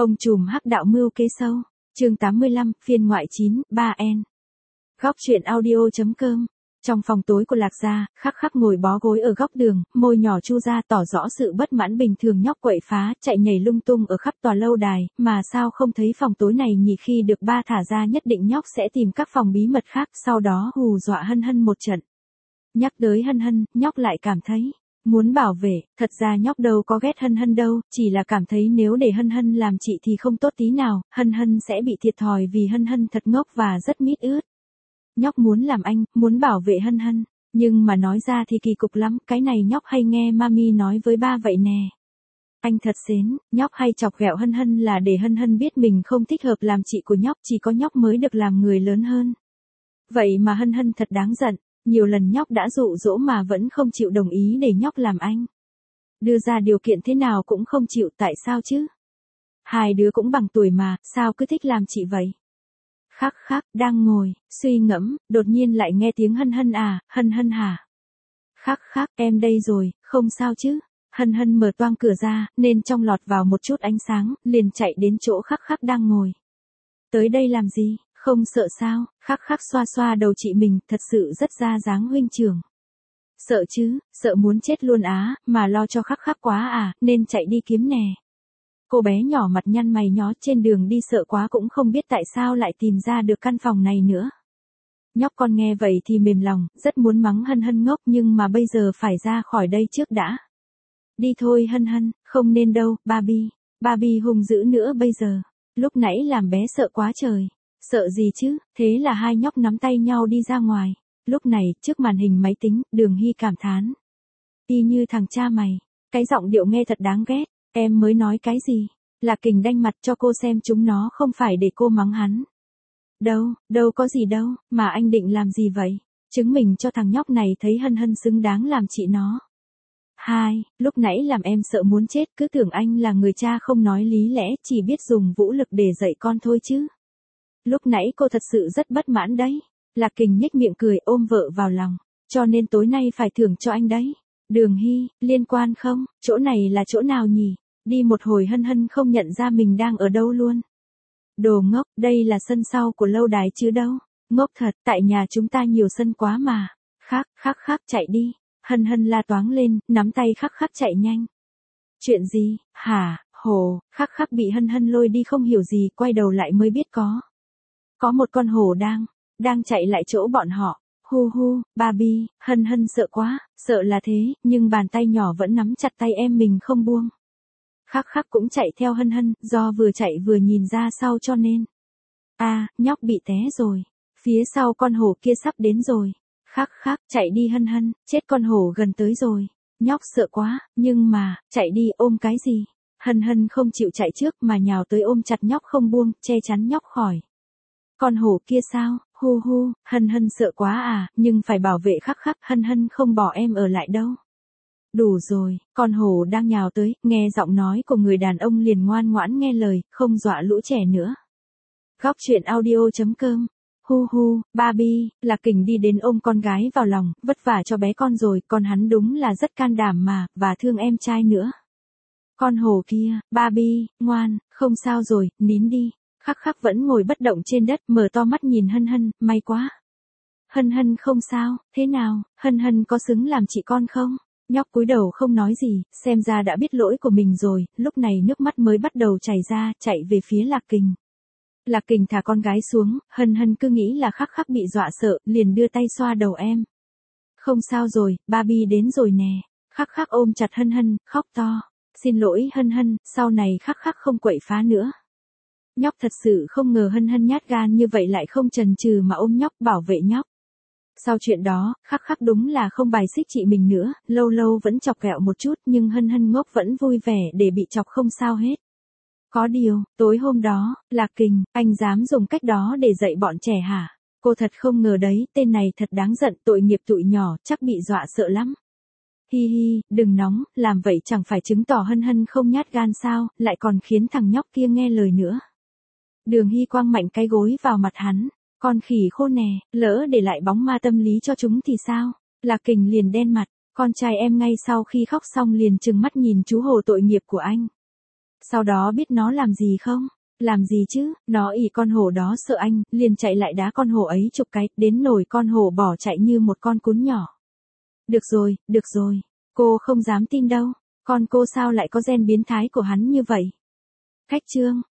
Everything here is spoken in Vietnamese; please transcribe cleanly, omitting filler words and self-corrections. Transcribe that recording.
Ông trùm hắc đạo mưu kế sâu. Chương 85, phiên ngoại 9, 3N. Góc truyện audio.com. Trong phòng tối của Lạc gia, Khắc Khắc ngồi bó gối ở góc đường, môi nhỏ chu ra tỏ rõ sự bất mãn. Bình thường nhóc quậy phá, chạy nhảy lung tung ở khắp tòa lâu đài, mà sao không thấy phòng tối này nhỉ? Khi được ba thả ra nhất định nhóc sẽ tìm các phòng bí mật khác, sau đó hù dọa Hân Hân một trận. Nhắc tới Hân Hân, nhóc lại cảm thấy muốn bảo vệ. Thật ra nhóc đâu có ghét Hân Hân đâu, chỉ là cảm thấy nếu để Hân Hân làm chị thì không tốt tí nào, Hân Hân sẽ bị thiệt thòi vì Hân Hân thật ngốc và rất mít ướt. Nhóc muốn làm anh, muốn bảo vệ Hân Hân, nhưng mà nói ra thì kỳ cục lắm, cái này nhóc hay nghe mami nói với ba vậy nè. Anh thật xến, nhóc hay chọc ghẹo Hân Hân là để Hân Hân biết mình không thích hợp làm chị của nhóc, chỉ có nhóc mới được làm người lớn hơn. Vậy mà Hân Hân thật đáng giận, nhiều lần nhóc đã dụ dỗ mà vẫn không chịu đồng ý để nhóc làm anh. Đưa ra điều kiện thế nào cũng không chịu, tại sao chứ? Hai đứa cũng bằng tuổi mà, sao cứ thích làm chị vậy? Khắc Khắc đang ngồi, suy ngẫm, đột nhiên lại nghe tiếng Hân Hân à, Hân Hân hả? Khắc Khắc, em đây rồi, không sao chứ? Hân Hân mở toang cửa ra, nên trong lọt vào một chút ánh sáng, liền chạy đến chỗ Khắc Khắc đang ngồi. Tới đây làm gì, không sợ sao? Khắc Khắc xoa xoa đầu chị mình, thật sự rất ra dáng huynh trưởng. Sợ chứ, sợ muốn chết luôn á, mà lo cho Khắc Khắc quá à, nên chạy đi kiếm nè. Cô bé nhỏ mặt nhăn mày nhó trên đường đi sợ quá cũng không biết tại sao lại tìm ra được căn phòng này nữa. Nhóc con nghe vậy thì mềm lòng, rất muốn mắng Hân Hân ngốc nhưng mà bây giờ phải ra khỏi đây trước đã. Đi thôi Hân Hân, không nên đâu, Barbie hung dữ nữa bây giờ. Lúc nãy làm bé sợ quá trời. Sợ gì chứ, thế là hai nhóc nắm tay nhau đi ra ngoài. Lúc này, trước màn hình máy tính, Đường Hy cảm thán. Y như thằng cha mày, cái giọng điệu nghe thật đáng ghét. Em mới nói cái gì? Lạc Kình đanh mặt cho cô xem chúng nó không phải để cô mắng hắn. Đâu có gì đâu, mà anh định làm gì vậy? Chứng minh cho thằng nhóc này thấy Hân Hân xứng đáng làm chị nó. Hai, lúc nãy làm em sợ muốn chết, cứ tưởng anh là người cha không nói lý lẽ, chỉ biết dùng vũ lực để dạy con thôi chứ. Lúc nãy cô thật sự rất bất mãn đấy. Lạc Kình nhếch miệng cười ôm vợ vào lòng. Cho nên tối nay phải thưởng cho anh đấy. Đường Hy, liên quan không? Chỗ này là chỗ nào nhỉ? Đi một hồi Hân Hân không nhận ra mình đang ở đâu luôn. Đồ ngốc, đây là sân sau của lâu đài chứ đâu. Ngốc thật, tại nhà chúng ta nhiều sân quá mà. Khắc chạy đi. Hân Hân la toáng lên, nắm tay Khắc chạy nhanh. Chuyện gì, hả, hổ? Khắc bị Hân Hân lôi đi không hiểu gì, quay đầu lại mới biết có một con hổ đang chạy lại chỗ bọn họ. Hu, Barbie, Hân Hân sợ quá, sợ là thế, nhưng bàn tay nhỏ vẫn nắm chặt tay em mình không buông. Khắc cũng chạy theo Hân Hân, do vừa chạy vừa nhìn ra sau cho nên. Nhóc bị té rồi. Phía sau con hổ kia sắp đến rồi. Khắc, chạy đi Hân Hân, chết con hổ gần tới rồi. Nhóc sợ quá, nhưng mà, chạy đi ôm cái gì? Hân Hân không chịu chạy trước mà nhào tới ôm chặt nhóc không buông, che chắn nhóc khỏi. Con hổ kia sao? Hu, Hân Hân sợ quá à, nhưng phải bảo vệ Khắc, Hân Hân không bỏ em ở lại đâu. Đủ rồi, con hổ đang nhào tới, nghe giọng nói của người đàn ông liền ngoan ngoãn nghe lời, không dọa lũ trẻ nữa. Góc truyện audio.com. Hu, Barbie, Lạc Kình đi đến ôm con gái vào lòng, vất vả cho bé con rồi, con hắn đúng là rất can đảm mà, và thương em trai nữa. Con hổ kia, Barbie, ngoan, không sao rồi, nín đi. Khắc vẫn ngồi bất động trên đất, mở to mắt nhìn Hân Hân, may quá. Hân Hân không sao, thế nào, Hân Hân có xứng làm chị con không? Nhóc cúi đầu không nói gì, xem ra đã biết lỗi của mình rồi, lúc này nước mắt mới bắt đầu chảy ra, chạy về phía Lạc Kình. Lạc Kình thả con gái xuống, Hân Hân cứ nghĩ là Khắc bị dọa sợ, liền đưa tay xoa đầu em. Không sao rồi, Barbie đến rồi nè. Khắc ôm chặt Hân Hân, khóc to. Xin lỗi Hân Hân, sau này Khắc không quậy phá nữa. Nhóc thật sự không ngờ Hân Hân nhát gan như vậy lại không chần chừ mà ôm nhóc bảo vệ nhóc. Sau chuyện đó, Khắc đúng là không bài xích chị mình nữa, lâu lâu vẫn chọc ghẹo một chút nhưng Hân Hân ngốc vẫn vui vẻ để bị chọc không sao hết. Có điều, tối hôm đó, Lạc Kình, anh dám dùng cách đó để dạy bọn trẻ hả? Cô thật không ngờ đấy, tên này thật đáng giận, tội nghiệp tụi nhỏ, chắc bị dọa sợ lắm. Hi, đừng nóng, làm vậy chẳng phải chứng tỏ Hân Hân không nhát gan sao, lại còn khiến thằng nhóc kia nghe lời nữa. Đường Hy quăng mạnh cái gối vào mặt hắn. Con khỉ khô nè, lỡ để lại bóng ma tâm lý cho chúng thì sao? Lạc Kình liền đen mặt, con trai em ngay sau khi khóc xong liền trừng mắt nhìn chú hồ tội nghiệp của anh. Sau đó biết nó làm gì không? Làm gì chứ, nó ỉ con hổ đó sợ anh, liền chạy lại đá con hổ ấy chục cái, đến nỗi con hổ bỏ chạy như một con cún nhỏ. Được rồi, cô không dám tin đâu, con cô sao lại có gen biến thái của hắn như vậy? Khách trương,